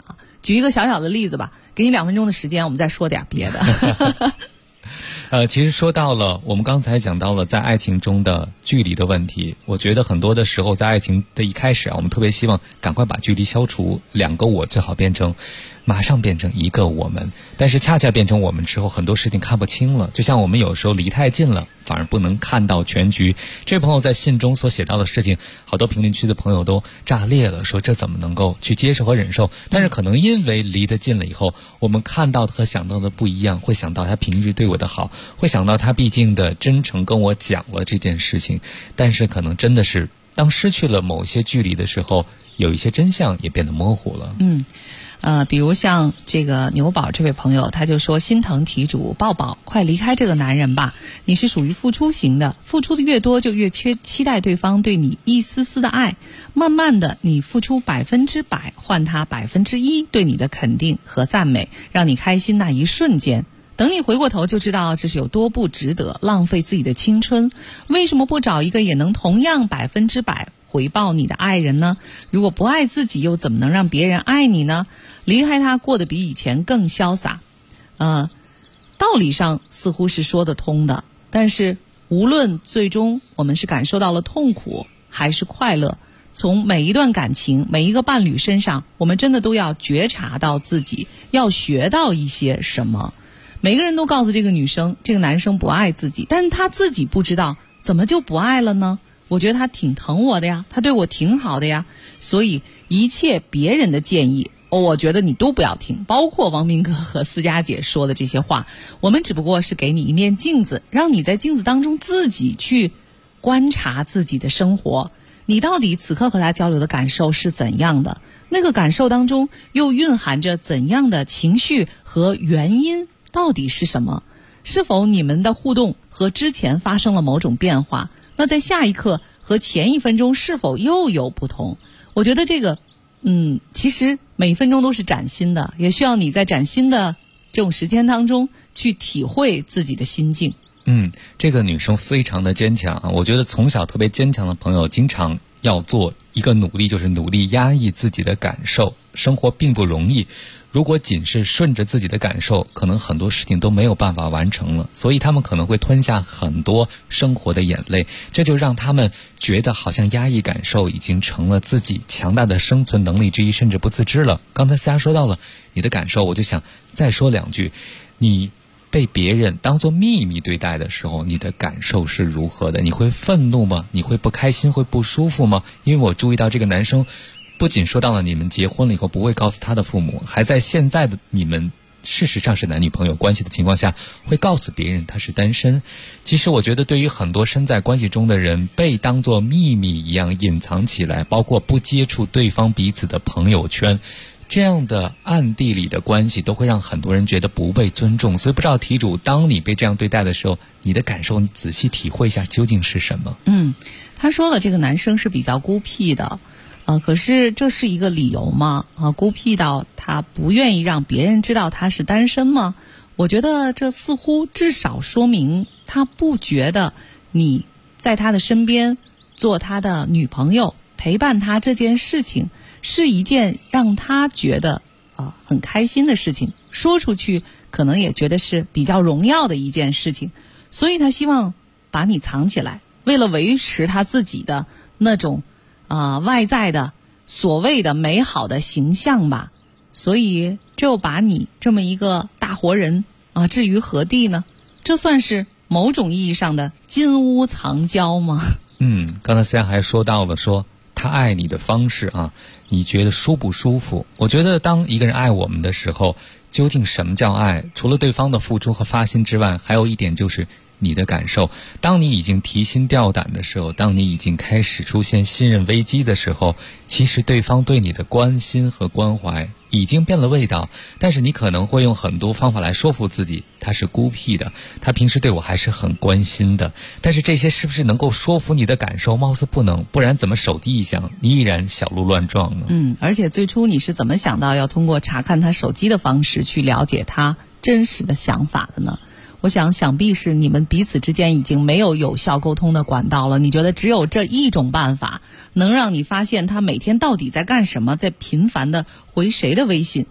举一个小小的例子吧，给你2分钟的时间，我们再说点别的。 其实说到了，我们刚才讲到了在爱情中的距离的问题。我觉得很多的时候，在爱情的一开始啊，我们特别希望赶快把距离消除，2个我最好马上变成一个我们。但是恰恰变成我们之后，很多事情看不清了。就像我们有时候离太近了，反而不能看到全局。这位朋友在信中所写到的事情，好多评论区的朋友都炸裂了，说这怎么能够去接受和忍受？但是可能因为离得近了以后，我们看到的和想到的不一样，会想到他平日对我的好，会想到他毕竟的真诚跟我讲了这件事情。但是可能真的是当失去了某些距离的时候，有一些真相也变得模糊了。 比如像这个牛宝这位朋友，他就说心疼题主，抱抱，快离开这个男人吧。你是属于付出型的，付出的越多就越期待对方对你一丝丝的爱，慢慢的你付出100%换他1%对你的肯定和赞美，让你开心那一瞬间，等你回过头就知道这是有多不值得，浪费自己的青春。为什么不找一个也能同样100%回报你的爱人呢？如果不爱自己，又怎么能让别人爱你呢？离开他，过得比以前更潇洒。道理上似乎是说得通的，但是无论最终我们是感受到了痛苦还是快乐，从每一段感情每一个伴侣身上，我们真的都要觉察到自己，要学到一些什么。每个人都告诉这个女生这个男生不爱自己，但是他自己不知道怎么就不爱了呢？我觉得他挺疼我的呀，他对我挺好的呀，所以一切别人的建议我觉得你都不要听，包括王明哥和思佳姐说的这些话，我们只不过是给你一面镜子，让你在镜子当中自己去观察自己的生活，你到底此刻和他交流的感受是怎样的，那个感受当中又蕴含着怎样的情绪和原因到底是什么，是否你们的互动和之前发生了某种变化，那在下一刻和前1分钟是否又有不同。我觉得这个其实每1分钟都是崭新的，也需要你在崭新的这种时间当中去体会自己的心境。 这个女生非常的坚强啊，我觉得从小特别坚强的朋友经常要做一个努力，就是努力压抑自己的感受。生活并不容易，如果仅是顺着自己的感受，可能很多事情都没有办法完成了，所以他们可能会吞下很多生活的眼泪，这就让他们觉得好像压抑感受已经成了自己强大的生存能力之一，甚至不自知了。刚才思佳说到了你的感受，我就想再说2句。你被别人当作秘密对待的时候，你的感受是如何的？你会愤怒吗？你会不开心，会不舒服吗？因为我注意到这个男生不仅说到了你们结婚了以后不会告诉他的父母，还在现在的你们事实上是男女朋友关系的情况下会告诉别人他是单身。其实我觉得对于很多身在关系中的人，被当作秘密一样隐藏起来，包括不接触对方彼此的朋友圈，这样的暗地里的关系都会让很多人觉得不被尊重。所以不知道题主，当你被这样对待的时候，你的感受你仔细体会一下究竟是什么？ 他说了这个男生是比较孤僻的，可是这是一个理由吗？孤僻到他不愿意让别人知道他是单身吗？我觉得这似乎至少说明他不觉得你在他的身边做他的女朋友陪伴他这件事情是一件让他觉得很开心的事情，说出去可能也觉得是比较荣耀的一件事情，所以他希望把你藏起来，为了维持他自己的那种外在的所谓的美好的形象吧，所以就把你这么一个大活人置于何地呢？这算是某种意义上的金屋藏娇吗？ 刚才思佳还说到了说他爱你的方式你觉得舒不舒服？我觉得当一个人爱我们的时候，究竟什么叫爱？除了对方的付出和发心之外，还有一点就是你的感受。当你已经提心吊胆的时候，当你已经开始出现信任危机的时候，其实对方对你的关心和关怀已经变了味道，但是你可能会用很多方法来说服自己他是孤僻的，他平时对我还是很关心的，但是这些是不是能够说服你的感受？貌似不能，不然怎么手机一响你依然小鹿乱撞呢？ 而且最初你是怎么想到要通过查看他手机的方式去了解他真实的想法的呢？我想必是你们彼此之间已经没有有效沟通的管道了，你觉得只有这一种办法能让你发现他每天到底在干什么，在频繁的回谁的微信。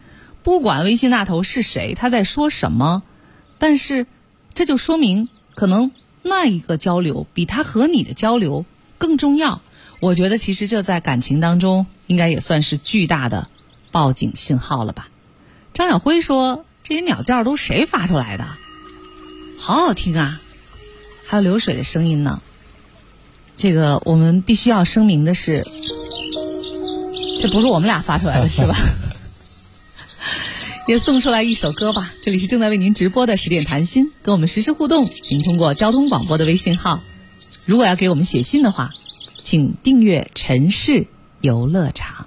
不管微信那头是谁，他在说什么，但是这就说明可能那一个交流比他和你的交流更重要。我觉得其实这在感情当中应该也算是巨大的报警信号了吧。张晓辉说，这些鸟叫都谁发出来的？好好听啊，还有流水的声音呢。这个我们必须要声明的是，这不是我们俩发出来的是吧？也送出来一首歌吧。这里是正在为您直播的10点谈心，跟我们实时互动，请通过交通广播的微信号。如果要给我们写信的话，请订阅城市游乐场。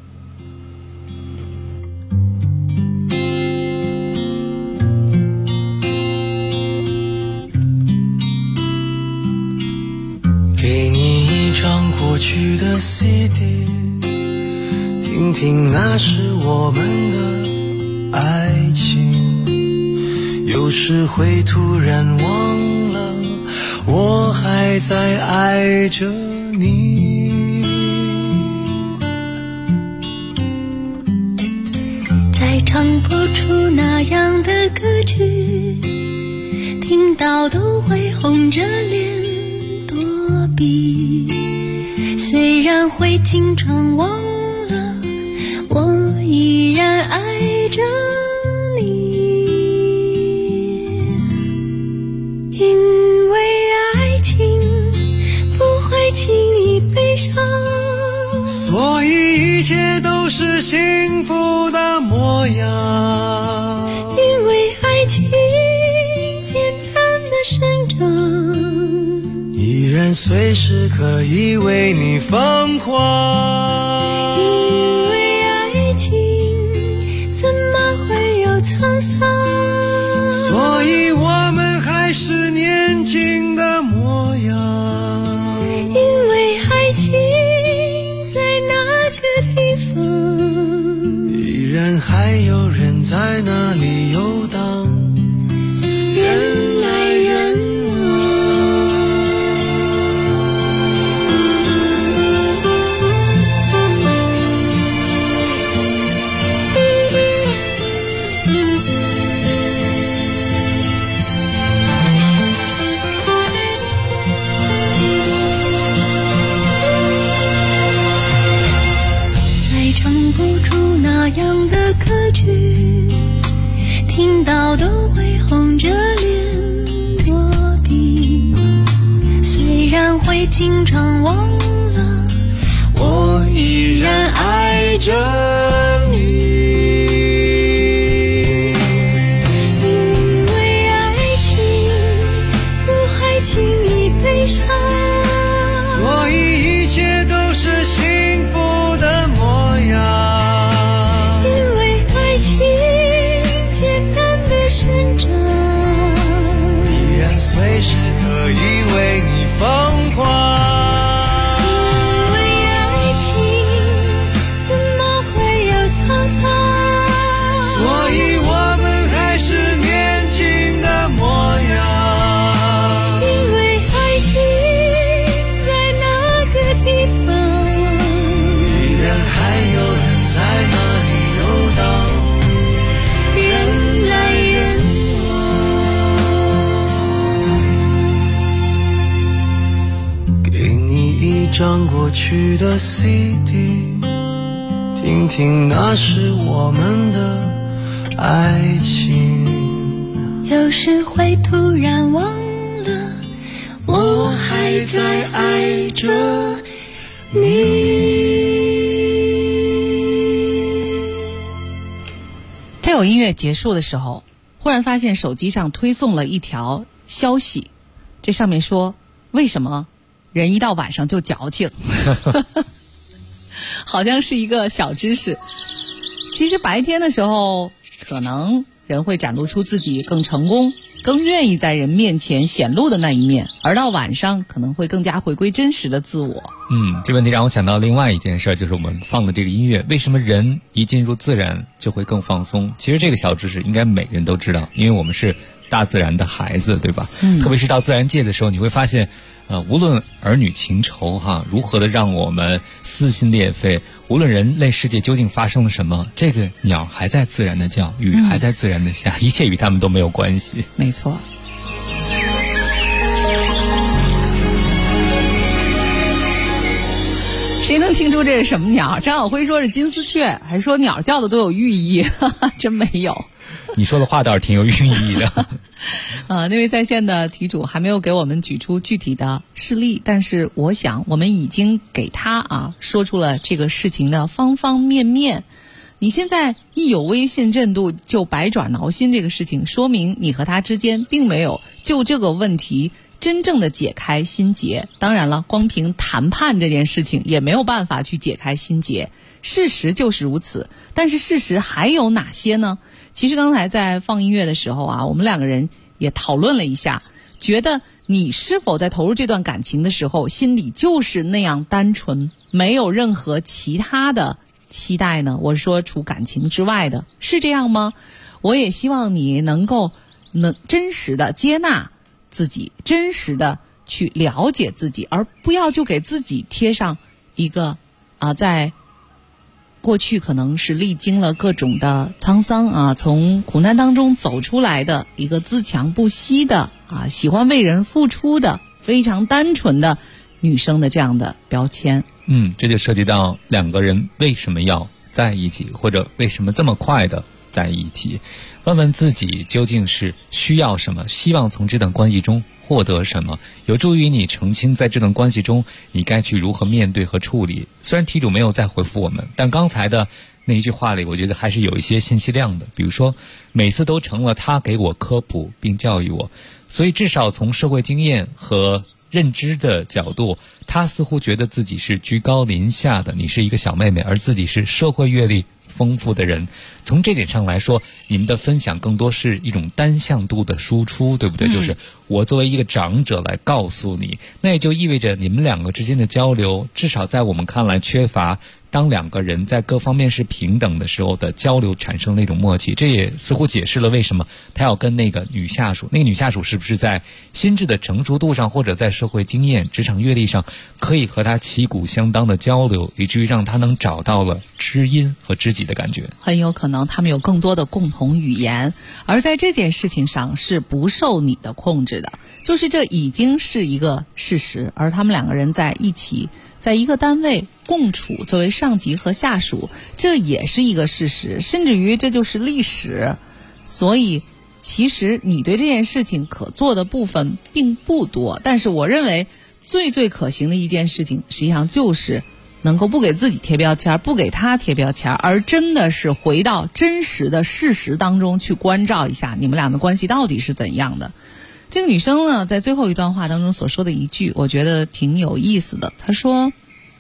给你一张过去的 CD， 听听那是我们的爱情。有时会突然忘了，我还在爱着你。 再唱不出那样的歌曲，听到都会红着脸躲避。虽然会经常忘了，我依然爱着你。因为爱情不会轻易悲伤， 所以一切都是幸福的模样。 因为爱情简单的生长， 依然随时可以为你疯狂。 因为爱情怎么会有沧桑， 所以我们还是年轻的模样。 因为爱情在那个地方， 依然还有人在那里游荡， 人来人那样的歌曲，听到都会红着脸躲避。虽然会经常忘了，我依然爱着你。因为爱情不会轻易悲伤， 所以一切都是幸福的模样。 依然随时可以为你疯狂。 因为爱情怎么会有沧桑， 所以我们还是年轻的模样。 因为爱情在那个地方， 依然还有人在那里游荡， 人来人张过去的 CD， 听听那是我们的爱情。 有时会突然忘了，我还在爱着你。 这首音乐结束的时候，忽然发现手机上推送了一条消息，这上面说为什么人一到晚上就矫情好像是一个小知识。其实白天的时候可能人会展露出自己更成功更愿意在人面前显露的那一面，而到晚上可能会更加回归真实的自我。 这问题让我想到另外一件事，就是我们放的这个音乐，为什么人一进入自然就会更放松？其实这个小知识应该每人都知道，因为我们是大自然的孩子，对吧？特别是到自然界的时候，你会发现无论儿女情仇如何的让我们撕心裂肺，无论人类世界究竟发生了什么，这个鸟还在自然的叫，雨还在自然的下，一切与他们都没有关系。 没错。谁能听出这是什么鸟？张晓辉说是金丝雀，还说鸟叫的都有寓意，真没有。 你说的话倒是挺有寓意的。 那位在线的题主还没有给我们举出具体的事例，但是我想我们已经给他说出了这个事情的方方面面。你现在一有微信震度就百爪挠心，这个事情说明你和他之间并没有就这个问题真正的解开心结。当然了，光凭谈判这件事情也没有办法去解开心结，事实就是如此。但是事实还有哪些呢？其实刚才在放音乐的时候我们两个人也讨论了一下，觉得你是否在投入这段感情的时候心里就是那样单纯，没有任何其他的期待呢？我是说除感情之外的，是这样吗？我也希望你能够真实的接纳自己，真实的去了解自己，而不要就给自己贴上一个在过去可能是历经了各种的沧桑从苦难当中走出来的一个自强不息的喜欢为人付出的非常单纯的女生的这样的标签。 这就涉及到两个人为什么要在一起，或者为什么这么快的在一起。问问自己究竟是需要什么，希望从这段关系中获得什么，有助于你澄清在这段关系中你该去如何面对和处理。虽然题主没有再回复我们，但刚才的那一句话里我觉得还是有一些信息量的。比如说每次都成了他给我科普并教育我，所以至少从社会经验和认知的角度，他似乎觉得自己是居高临下的，你是一个小妹妹，而自己是社会阅历丰富的人。从这点上来说，你们的分享更多是一种单向度的输出，对不对？就是我作为一个长者来告诉你，那也就意味着你们两个之间的交流，至少在我们看来缺乏当两个人在各方面是平等的时候的交流产生那种默契。这也似乎解释了为什么他要跟那个女下属是不是在心智的成熟度上，或者在社会经验职场阅历上可以和他旗鼓相当的交流，以至于让他能找到了知音和知己的感觉。 很有可能他们有更多的共同语言，而在这件事情上是不受你的控制的，就是这已经是一个事实。而他们两个人在一起，在一个单位共处，作为上级和下属，这也是一个事实，甚至于这就是历史。所以其实你对这件事情可做的部分并不多，但是我认为最可行的一件事情，实际上就是能够不给自己贴标签，不给他贴标签，而真的是回到真实的事实当中去关照一下你们俩的关系到底是怎样的。这个女生呢，在最后一段话当中所说的一句，我觉得挺有意思的。她说，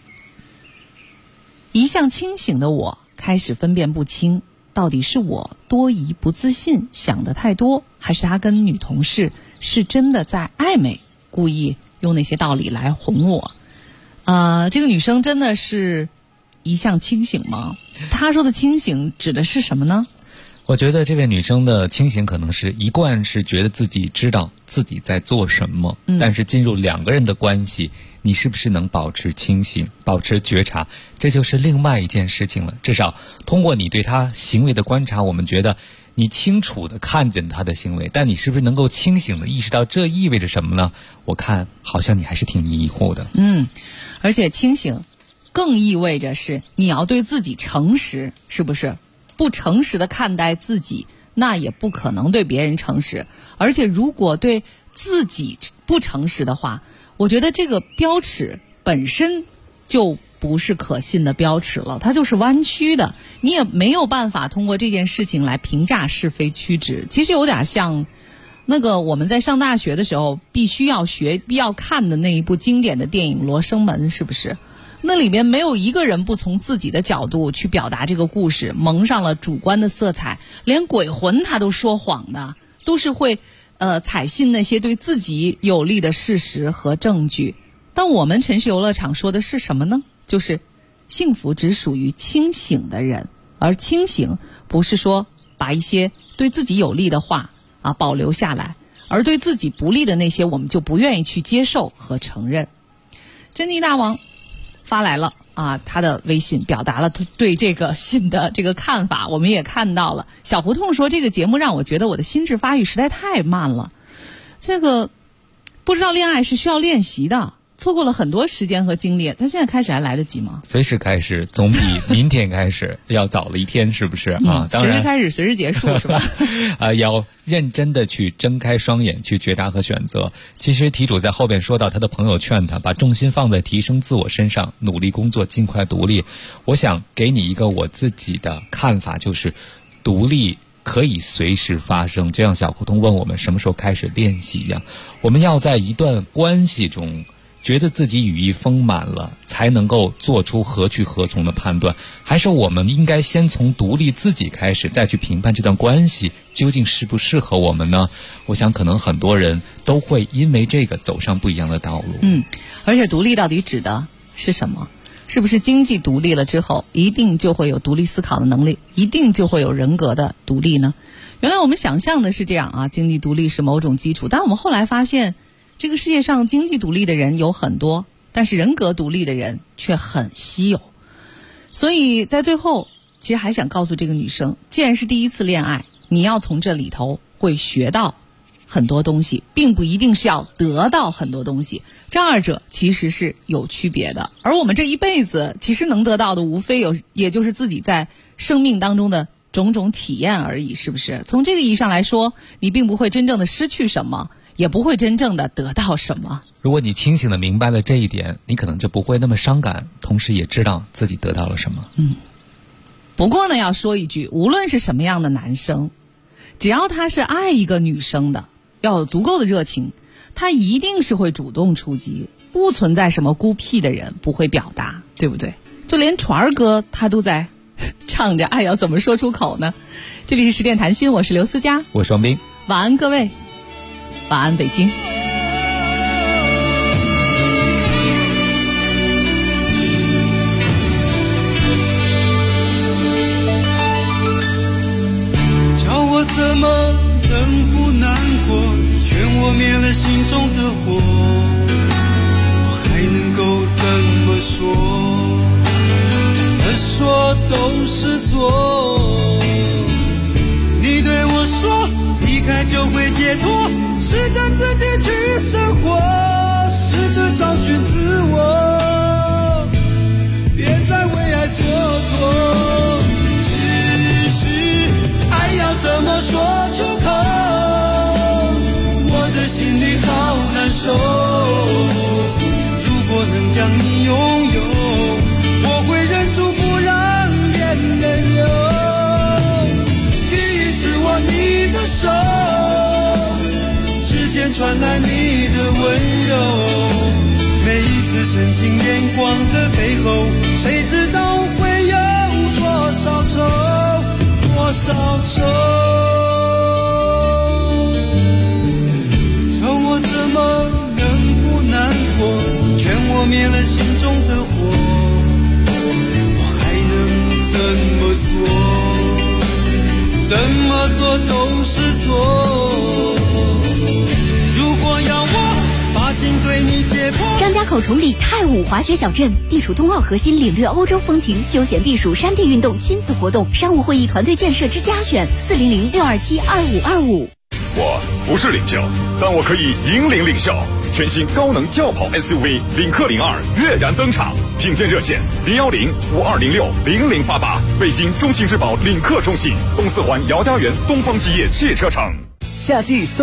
一向清醒的我开始分辨不清，到底是我多疑不自信，想得太多，还是他跟女同事是真的在暧昧，故意用那些道理来哄我。这个女生真的是一向清醒吗？她说的清醒指的是什么呢？ 我觉得这位女生的清醒可能是一贯是觉得自己知道自己在做什么，但是进入两个人的关系，你是不是能保持清醒，保持觉察，这就是另外一件事情了。至少通过你对她行为的观察，我们觉得你清楚地看见她的行为，但你是不是能够清醒地意识到这意味着什么呢？我看好像你还是挺迷糊的。 而且清醒更意味着是你要对自己诚实，是不是？不诚实的看待自己，那也不可能对别人诚实。而且如果对自己不诚实的话，我觉得这个标尺本身就不是可信的标尺了，它就是弯曲的，你也没有办法通过这件事情来评价是非曲直。其实有点像那个我们在上大学的时候必须要学必要看的那一部经典的电影《罗生门》，是不是？那里面没有一个人不从自己的角度去表达这个故事，蒙上了主观的色彩，连鬼魂他都说谎的，都是会采信那些对自己有利的事实和证据。但我们城市游乐场说的是什么呢？就是幸福只属于清醒的人，而清醒不是说把一些对自己有利的话保留下来， 而对自己不利的那些，我们就不愿意去接受和承认。珍妮大王发来了他的微信，表达了对这个信的这个看法，我们也看到了。小胡同说，这个节目让我觉得我的心智发育实在太慢了，这个不知道恋爱是需要练习的，错过了很多时间和精力，他现在开始还来得及吗？ 随时开始，总比明天开始要早了一天，是不是啊？当然， 随时开始，随时结束，是吧？ 要认真的去睁开双眼去觉察和选择。其实题主在后边说到，他的朋友劝他把重心放在提升自我身上，努力工作，尽快独立。我想给你一个我自己的看法，就是独立可以随时发生，就像小胡同问我们什么时候开始练习一样，我们要在一段关系中觉得自己羽翼丰满了，才能够做出何去何从的判断，还是我们应该先从独立自己开始，再去评判这段关系究竟适不适合我们呢？我想可能很多人都会因为这个走上不一样的道路。 而且独立到底指的是什么？是不是经济独立了之后一定就会有独立思考的能力，一定就会有人格的独立呢？原来我们想象的是这样经济独立是某种基础，但我们后来发现这个世界上经济独立的人有很多，但是人格独立的人却很稀有。所以在最后其实还想告诉这个女生，既然是第一次恋爱，你要从这里头会学到很多东西，并不一定是要得到很多东西，这二者其实是有区别的。而我们这一辈子其实能得到的无非也就是自己在生命当中的种种体验而已，是不是？从这个意义上来说，你并不会真正的失去什么，也不会真正的得到什么。 如果你清醒的明白了这一点，你可能就不会那么伤感，同时也知道自己得到了什么。 不过呢，要说一句，无论是什么样的男生，只要他是爱一个女生的，要有足够的热情，他一定是会主动出击，不存在什么孤僻的人不会表达，对不对？就连传儿哥他都在唱着爱要怎么说出口呢？这里是10点谈心，我是刘思佳， 我是王斌， 晚安各位，晚安北京。 叫我怎么能不难过，劝我灭了心中的火，我还能够怎么说，怎么说都是错。你对我说离开就会解脱，试着自己去生活，试着找寻自我，别再为爱蹉跎。只是爱要怎么说出口，我的心里好难受。如果能将你拥有，我会忍住不让眼泪流。第一次握你的手，指尖传来你的温柔，每一次深情眼光的背后，谁知道会有多少愁，多少愁。叫我怎么能不难过，你劝我灭了心中的火，我还能怎么做，怎么做都是错。如果要我把心对你解剖。 张家口崇礼太武滑雪小镇，地处冬奥核心，领略欧洲风情，休闲避暑，山地运动，亲子活动，商务会议团队建设之佳选，400-627-2525。 我不是领袖，但我可以引领领袖。全新高能轿跑 SUV 领克02跃然登场，品鉴热线010-5206-0088，北京中信质保领克中心，东四环姚家园东方基业汽车城。 夏季